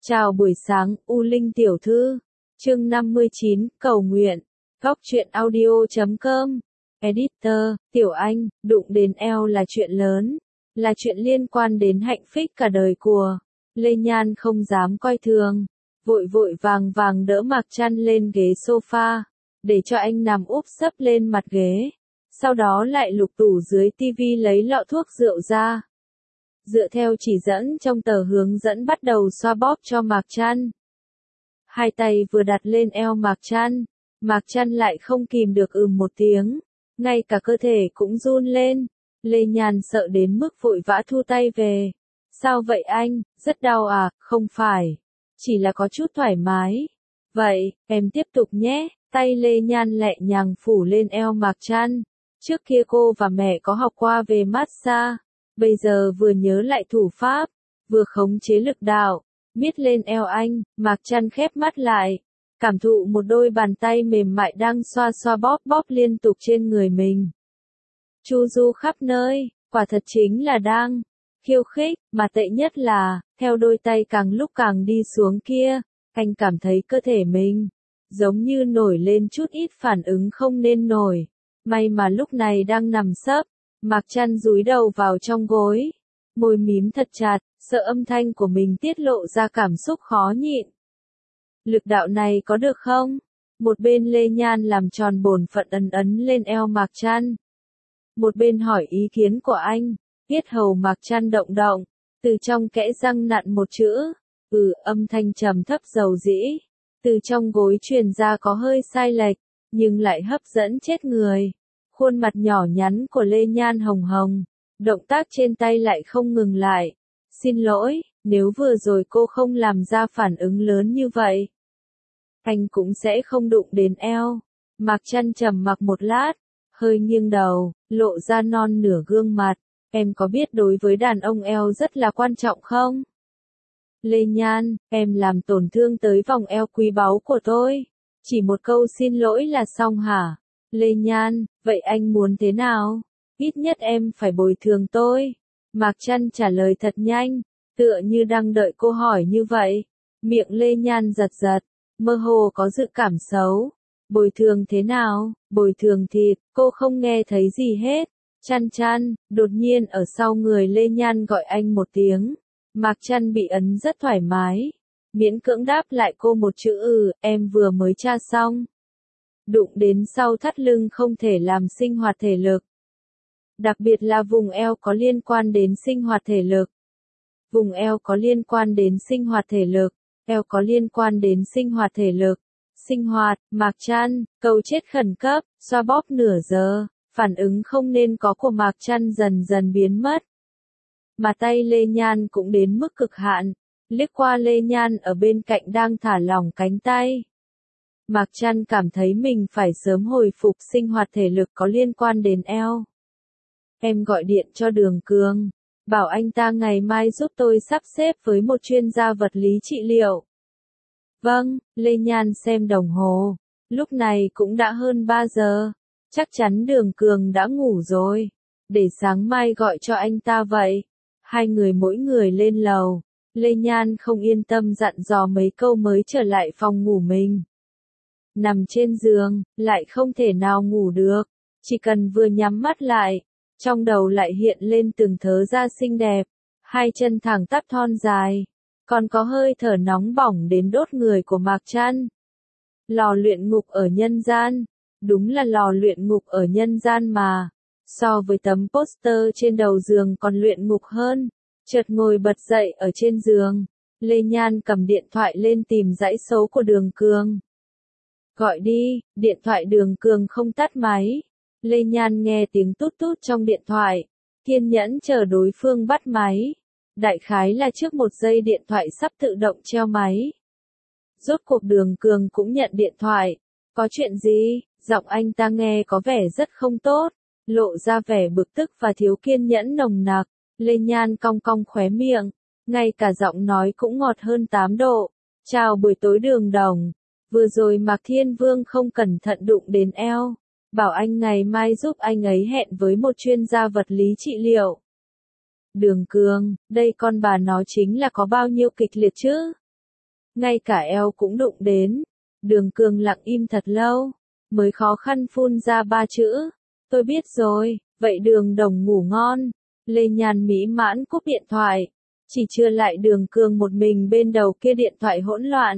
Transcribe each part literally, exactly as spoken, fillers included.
Chào buổi sáng, U Linh tiểu thư. Chương năm mươi chín, cầu nguyện. Góc truyện audio chấm com. Editor, Tiểu Anh, đụng đến eo là chuyện lớn. Là chuyện liên quan đến hạnh phúc cả đời của. Lê Nhan không dám coi thường. Vội vội vàng vàng đỡ Mạc Trăn lên ghế sofa. Để cho anh nằm úp sấp lên mặt ghế. Sau đó lại lục tủ dưới tivi lấy lọ thuốc rượu ra. Dựa theo chỉ dẫn trong tờ hướng dẫn bắt đầu xoa bóp cho Mạc Trăn. Hai tay vừa đặt lên eo Mạc Trăn, Mạc Trăn lại không kìm được ừm một tiếng, ngay cả cơ thể cũng run lên. Lê Nhan sợ đến mức vội vã thu tay về. Sao vậy anh, rất đau à? Không phải, chỉ là có chút thoải mái. Vậy, em tiếp tục nhé. Tay Lê Nhan lẹ nhàng phủ lên eo Mạc Trăn. Trước kia cô và mẹ có học qua về massage. Bây giờ vừa nhớ lại thủ pháp, vừa khống chế lực đạo, miết lên eo anh. Mạc Trăn khép mắt lại, cảm thụ một đôi bàn tay mềm mại đang xoa xoa bóp bóp liên tục trên người mình. Chu du khắp nơi, quả thật chính là đang khiêu khích, mà tệ nhất là, theo đôi tay càng lúc càng đi xuống kia, anh cảm thấy cơ thể mình giống như nổi lên chút ít phản ứng không nên nổi. May mà lúc này đang nằm sấp. Mạc Trăn dúi đầu vào trong gối, môi mím thật chặt, sợ âm thanh của mình tiết lộ ra cảm xúc khó nhịn. Lực đạo này có được không? Một bên Lê Nhan làm tròn bổn phận ấn ấn lên eo Mạc Trăn. Một bên hỏi ý kiến của anh, yết hầu Mạc Trăn động động, từ trong kẽ răng nặn một chữ, ừ, âm thanh trầm thấp dầu dĩ, từ trong gối truyền ra có hơi sai lệch, nhưng lại hấp dẫn chết người. Khuôn mặt nhỏ nhắn của Lê Nhan hồng hồng, động tác trên tay lại không ngừng lại. Xin lỗi, nếu vừa rồi cô không làm ra phản ứng lớn như vậy, anh cũng sẽ không đụng đến eo. Mạc Trăn trầm mặc một lát, hơi nghiêng đầu, lộ ra non nửa gương mặt. Em có biết đối với đàn ông eo rất là quan trọng không? Lê Nhan, em làm tổn thương tới vòng eo quý báu của tôi. Chỉ một câu xin lỗi là xong hả? Lê Nhan, vậy anh muốn thế nào? Ít nhất em phải bồi thường tôi. Mạc Trăn trả lời thật nhanh, tựa như đang đợi cô hỏi như vậy. Miệng Lê Nhan giật giật, mơ hồ có dự cảm xấu. Bồi thường thế nào? Bồi thường thịt, cô không nghe thấy gì hết. Trăn Trăn, đột nhiên ở sau người Lê Nhan gọi anh một tiếng. Mạc Trăn bị ấn rất thoải mái. Miễn cưỡng đáp lại cô một chữ ừ, em vừa mới tra xong. Đụng đến sau thắt lưng không thể làm sinh hoạt thể lực. Đặc biệt là vùng eo có liên quan đến sinh hoạt thể lực. Vùng eo có liên quan đến sinh hoạt thể lực. Eo có liên quan đến sinh hoạt thể lực. Sinh hoạt, Mạc Trăn, cầu chết khẩn cấp, xoa bóp nửa giờ. Phản ứng không nên có của Mạc Trăn dần dần biến mất. Mà tay Lê Nhan cũng đến mức cực hạn. Liếc qua Lê Nhan ở bên cạnh đang thả lỏng cánh tay. Mạc Trăn cảm thấy mình phải sớm hồi phục sinh hoạt thể lực có liên quan đến eo. Em gọi điện cho Đường Cường, bảo anh ta ngày mai giúp tôi sắp xếp với một chuyên gia vật lý trị liệu. Vâng, Lê Nhan xem đồng hồ, lúc này cũng đã hơn ba giờ, chắc chắn Đường Cường đã ngủ rồi, để sáng mai gọi cho anh ta vậy. Hai người mỗi người lên lầu, Lê Nhan không yên tâm dặn dò mấy câu mới trở lại phòng ngủ mình. Nằm trên giường, lại không thể nào ngủ được, chỉ cần vừa nhắm mắt lại, trong đầu lại hiện lên từng thớ da xinh đẹp, hai chân thẳng tắp thon dài, còn có hơi thở nóng bỏng đến đốt người của Mạc Trăn. Lò luyện ngục ở nhân gian, đúng là lò luyện ngục ở nhân gian mà, so với tấm poster trên đầu giường còn luyện ngục hơn. Chợt ngồi bật dậy ở trên giường, Lê Nhan cầm điện thoại lên tìm dãy số của Đường Cường. Gọi đi, điện thoại Đường Cường không tắt máy. Lê Nhan nghe tiếng tút tút trong điện thoại, kiên nhẫn chờ đối phương bắt máy. Đại khái là trước một giây điện thoại sắp tự động treo máy. Rốt cuộc Đường Cường cũng nhận điện thoại. Có chuyện gì? Giọng anh ta nghe có vẻ rất không tốt, lộ ra vẻ bực tức và thiếu kiên nhẫn nồng nặc. Lê Nhan cong cong khóe miệng, ngay cả giọng nói cũng ngọt hơn tám độ. Chào buổi tối Đường Đồng. Vừa rồi Mạc Thiên Vương không cẩn thận đụng đến eo, bảo anh ngày mai giúp anh ấy hẹn với một chuyên gia vật lý trị liệu. Đường Cường, đây con bà nó chính là có bao nhiêu kịch liệt chứ? ngay cả eo cũng đụng đến. Đường Cường lặng im thật lâu, mới khó khăn phun ra ba chữ. Tôi biết rồi, vậy Đường Đồng ngủ ngon. Lê Nhan mỹ mãn cúp điện thoại. Chỉ chưa lại Đường Cường một mình bên đầu kia điện thoại hỗn loạn.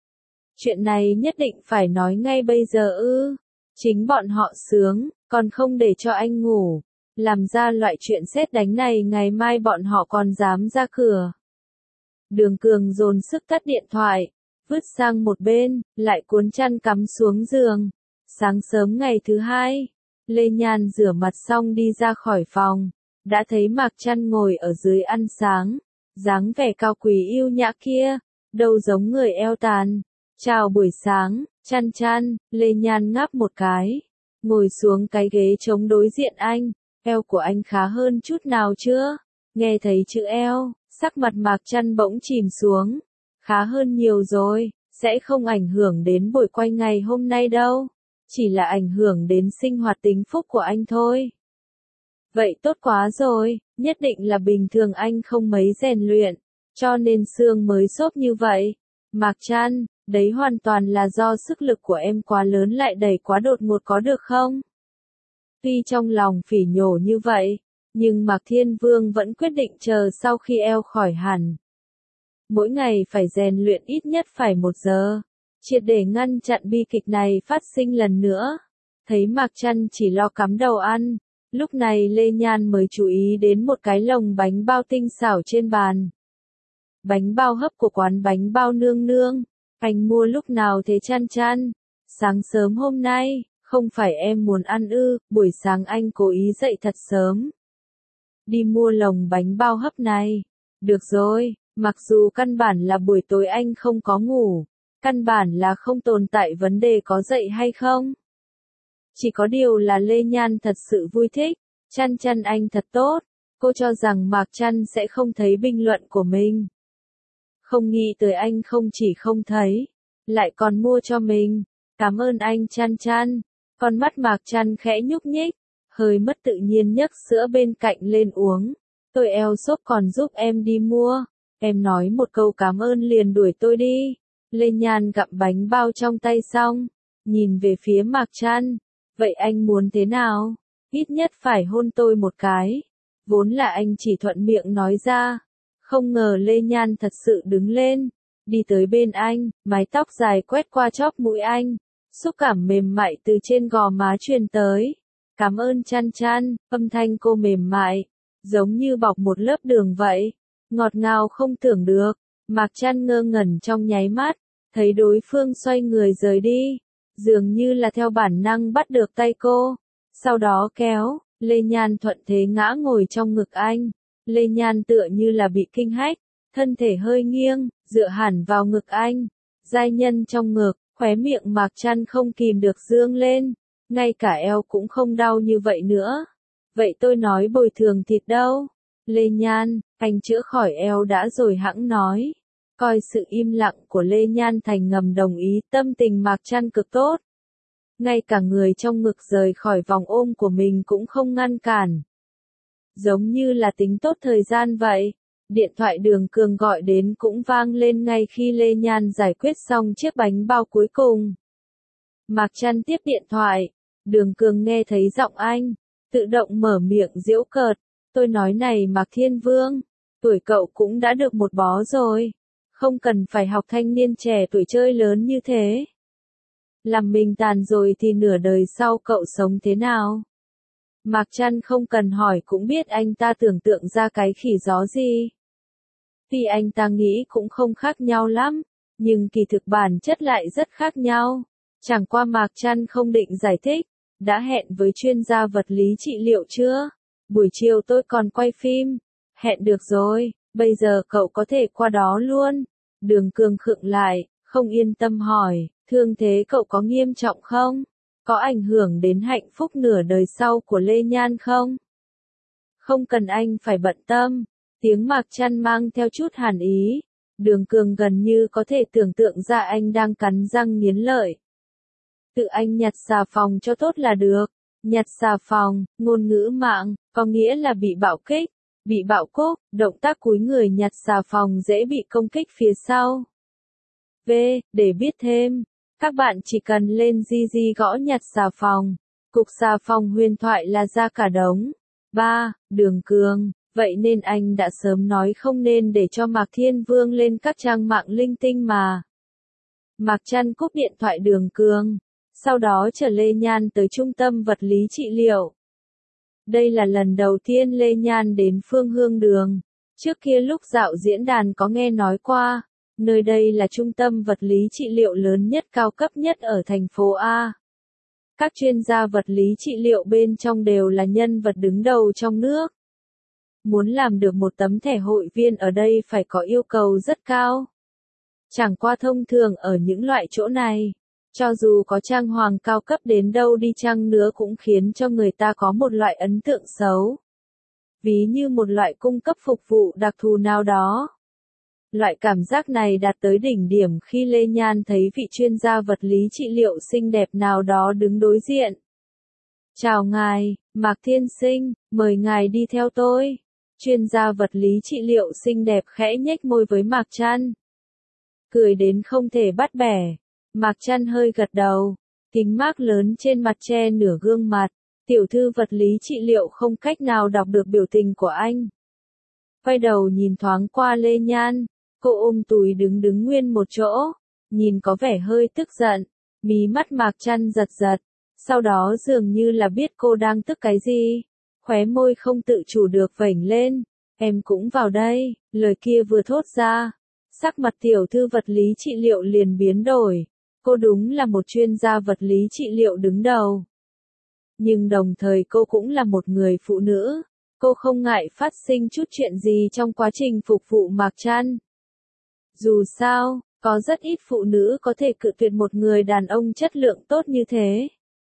Chuyện này nhất định phải nói ngay bây giờ ư. Chính bọn họ sướng, còn không để cho anh ngủ. Làm ra loại chuyện sét đánh này ngày mai bọn họ còn dám ra cửa. Đường Cường dồn sức tắt điện thoại, vứt sang một bên, lại cuốn chăn cắm xuống giường. Sáng sớm ngày thứ hai, Lê Nhan rửa mặt xong đi ra khỏi phòng, đã thấy Mạc Trăn ngồi ở dưới ăn sáng, dáng vẻ cao quý yêu nhã kia, đâu giống người eo tàn. Chào buổi sáng, Trăn Trăn. Lê Nhan ngáp một cái, ngồi xuống cái ghế chống đối diện anh. Eo của anh khá hơn chút nào chưa? Nghe thấy chữ eo, sắc mặt Mạc Trăn bỗng chìm xuống. Khá hơn nhiều rồi, sẽ không ảnh hưởng đến buổi quay ngày hôm nay đâu. Chỉ là ảnh hưởng đến sinh hoạt tính phúc của anh thôi. Vậy tốt quá rồi, nhất định là bình thường anh không mấy rèn luyện, cho nên xương mới xốp như vậy. Mạc Trăn, đấy hoàn toàn là do sức lực của em quá lớn lại đẩy quá đột ngột có được không? Tuy trong lòng phỉ nhổ như vậy, nhưng Mạc Thiên Vương vẫn quyết định chờ sau khi eo khỏi hẳn. Mỗi ngày phải rèn luyện ít nhất phải một giờ, triệt để ngăn chặn bi kịch này phát sinh lần nữa. Thấy Mạc Trăn chỉ lo cắm đầu ăn, lúc này Lê Nhan mới chú ý đến một cái lồng bánh bao tinh xảo trên bàn. Bánh bao hấp của quán bánh bao nương nương, anh mua lúc nào thế Trăn Trăn? Sáng sớm hôm nay, không phải em muốn ăn ư, buổi sáng anh cố ý dậy thật sớm. Đi mua lồng bánh bao hấp này. Được rồi, mặc dù căn bản là buổi tối anh không có ngủ, căn bản là không tồn tại vấn đề có dậy hay không. Chỉ có điều là Lê Nhan thật sự vui thích, Trăn Trăn anh thật tốt, cô cho rằng Mạc Trăn sẽ không thấy bình luận của mình. Không nghĩ tới anh không chỉ không thấy, lại còn mua cho mình, cảm ơn anh Trăn Trăn. Con mắt Mạc Trăn khẽ nhúc nhích, hơi mất tự nhiên nhấc sữa bên cạnh lên uống. Tôi eo xốp còn giúp em đi mua, em nói một câu cảm ơn liền đuổi tôi đi. Lê Nhan gặm bánh bao trong tay xong, nhìn về phía Mạc Trăn, vậy anh muốn thế nào? Ít nhất phải hôn tôi một cái. Vốn là anh chỉ thuận miệng nói ra, không ngờ Lê Nhan thật sự đứng lên, đi tới bên anh, mái tóc dài quét qua chóp mũi anh, xúc cảm mềm mại từ trên gò má truyền tới. Cảm ơn Trăn Trăn, âm thanh cô mềm mại, giống như bọc một lớp đường vậy, ngọt ngào không tưởng được. Mạc Trăn ngơ ngẩn trong nháy mắt, thấy đối phương xoay người rời đi, dường như là theo bản năng bắt được tay cô, sau đó kéo, Lê Nhan thuận thế ngã ngồi trong ngực anh. Lê Nhan tựa như là bị kinh hách, thân thể hơi nghiêng, dựa hẳn vào ngực anh, giai nhân trong ngực, khóe miệng Mạc Trăn không kìm được dương lên, ngay cả eo cũng không đau như vậy nữa. Vậy tôi nói bồi thường thịt đâu? Lê Nhan, anh chữa khỏi eo đã rồi hẵng nói. Coi sự im lặng của Lê Nhan thành ngầm đồng ý, tâm tình Mạc Trăn cực tốt. Ngay cả người trong ngực rời khỏi vòng ôm của mình cũng không ngăn cản. Giống như là tính tốt thời gian vậy. Điện thoại Đường Cường gọi đến cũng vang lên ngay khi Lê Nhan giải quyết xong chiếc bánh bao cuối cùng. Mạc Trăn tiếp điện thoại, Đường Cường nghe thấy giọng anh, tự động mở miệng giễu cợt. Tôi nói này Mạc Thiên Vương, tuổi cậu cũng đã được một bó rồi, không cần phải học thanh niên trẻ tuổi chơi lớn như thế. Làm mình tàn rồi thì nửa đời sau cậu sống thế nào? Mạc Trăn không cần hỏi cũng biết anh ta tưởng tượng ra cái khỉ gió gì. Tuy anh ta nghĩ cũng không khác nhau lắm, nhưng kỳ thực bản chất lại rất khác nhau. Chẳng qua Mạc Trăn không định giải thích, đã hẹn với chuyên gia vật lý trị liệu chưa? Buổi chiều tôi còn quay phim. Hẹn được rồi, bây giờ cậu có thể qua đó luôn. Đường Cường khựng lại, không yên tâm hỏi, thương thế cậu có nghiêm trọng không? Có ảnh hưởng đến hạnh phúc nửa đời sau của Lê Nhan không? Không cần anh phải bận tâm. Tiếng Mạc Trăn mang theo chút hàn ý. Đường Cường gần như có thể tưởng tượng ra anh đang cắn răng nghiến lợi. Tự anh nhặt xà phòng cho tốt là được. Nhặt xà phòng, ngôn ngữ mạng, có nghĩa là bị bạo kích, bị bạo cúc, động tác cúi người nhặt xà phòng dễ bị công kích phía sau. V. Để biết thêm, các bạn chỉ cần lên Gigi gõ nhặt xà phòng. Cục xà phòng huyền thoại là ra cả đống. ba. Đường Cương. Vậy nên anh đã sớm nói không nên để cho Mạc Thiên Vương lên các trang mạng linh tinh mà. Mạc Trăn cúp điện thoại Đường Cương. Sau đó chở Lê Nhan tới trung tâm vật lý trị liệu. Đây là lần đầu tiên Lê Nhan đến Phương Hương Đường. Trước kia lúc dạo diễn đàn có nghe nói qua, nơi đây là trung tâm vật lý trị liệu lớn nhất cao cấp nhất ở thành phố A. Các chuyên gia vật lý trị liệu bên trong đều là nhân vật đứng đầu trong nước. Muốn làm được một tấm thẻ hội viên ở đây phải có yêu cầu rất cao. Chẳng qua thông thường ở những loại chỗ này, cho dù có trang hoàng cao cấp đến đâu đi chăng nữa cũng khiến cho người ta có một loại ấn tượng xấu. Ví như một loại cung cấp phục vụ đặc thù nào đó. Loại cảm giác này đạt tới đỉnh điểm khi Lê Nhan thấy vị chuyên gia vật lý trị liệu xinh đẹp nào đó đứng đối diện. Chào ngài, Mạc Thiên Sinh, mời ngài đi theo tôi. Chuyên gia vật lý trị liệu xinh đẹp khẽ nhếch môi với Mạc Trăn. Cười đến không thể bắt bẻ. Mạc Trăn hơi gật đầu. Kính mác lớn trên mặt che nửa gương mặt. Tiểu thư vật lý trị liệu không cách nào đọc được biểu tình của anh. Quay đầu nhìn thoáng qua Lê Nhan. Cô ôm túi đứng đứng nguyên một chỗ. Nhìn có vẻ hơi tức giận. Mí mắt Mạc Trăn giật giật. Sau đó dường như là biết cô đang tức cái gì. Khóe môi không tự chủ được vểnh lên. Em cũng vào đây. Lời kia vừa thốt ra. Sắc mặt tiểu thư vật lý trị liệu liền biến đổi. Cô đúng là một chuyên gia vật lý trị liệu đứng đầu. Nhưng đồng thời cô cũng là một người phụ nữ. Cô không ngại phát sinh chút chuyện gì trong quá trình phục vụ Mạc Trăn. Dù sao, có rất ít phụ nữ có thể cự tuyệt một người đàn ông chất lượng tốt như thế.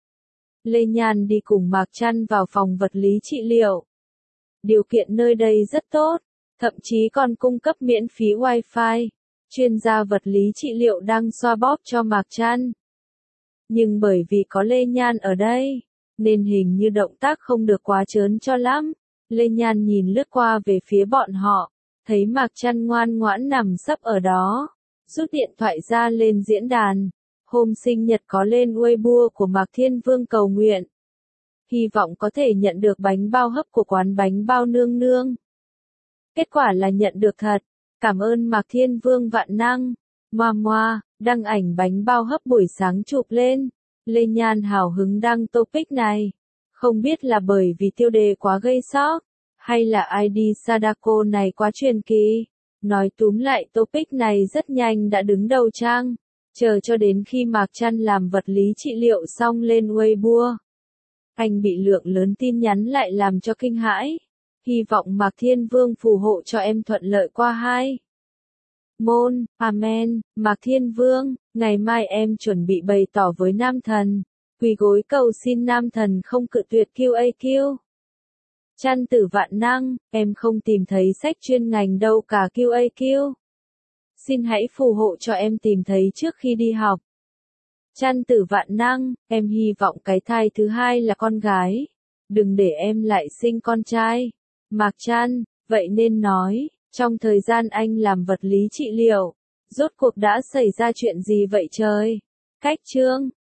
Lê Nhan đi cùng Mạc Trăn vào phòng vật lý trị liệu. Điều kiện nơi đây rất tốt, thậm chí còn cung cấp miễn phí wifi. Chuyên gia vật lý trị liệu đang xoa bóp cho Mạc Trăn. Nhưng bởi vì có Lê Nhan ở đây, nên hình như động tác không được quá trớn cho lắm. Lê Nhan nhìn lướt qua về phía bọn họ, thấy Mạc Trăn ngoan ngoãn nằm sấp ở đó, rút điện thoại ra lên diễn đàn. Hôm sinh nhật có lên Weibo của Mạc Thiên Vương cầu nguyện. Hy vọng có thể nhận được bánh bao hấp của quán bánh bao nương nương. Kết quả là nhận được thật. Cảm ơn Mạc Thiên Vương vạn năng. Moa moa, đăng ảnh bánh bao hấp buổi sáng chụp lên. Lê Nhan hào hứng đăng topic này. Không biết là bởi vì tiêu đề quá gây sốc, hay là i đê Sadako này quá truyền kỳ. Nói túm lại topic này rất nhanh đã đứng đầu trang. Chờ cho đến khi Mạc Trăn làm vật lý trị liệu xong lên Weibo. Anh bị lượng lớn tin nhắn lại làm cho kinh hãi. Hy vọng Mạc Thiên Vương phù hộ cho em thuận lợi qua hai môn. Amen. Mạc Thiên Vương, ngày mai em chuẩn bị bày tỏ với nam thần. Quỳ gối cầu xin nam thần không cự tuyệt quy a quy. Trăn tử vạn năng, em không tìm thấy sách chuyên ngành đâu cả quy a quy. Xin hãy phù hộ cho em tìm thấy trước khi đi học. Trăn tử vạn năng, em hy vọng cái thai thứ hai là con gái. Đừng để em lại sinh con trai. Mạc Trăn, vậy nên nói, trong thời gian anh làm vật lý trị liệu, rốt cuộc đã xảy ra chuyện gì vậy trời? Cách chương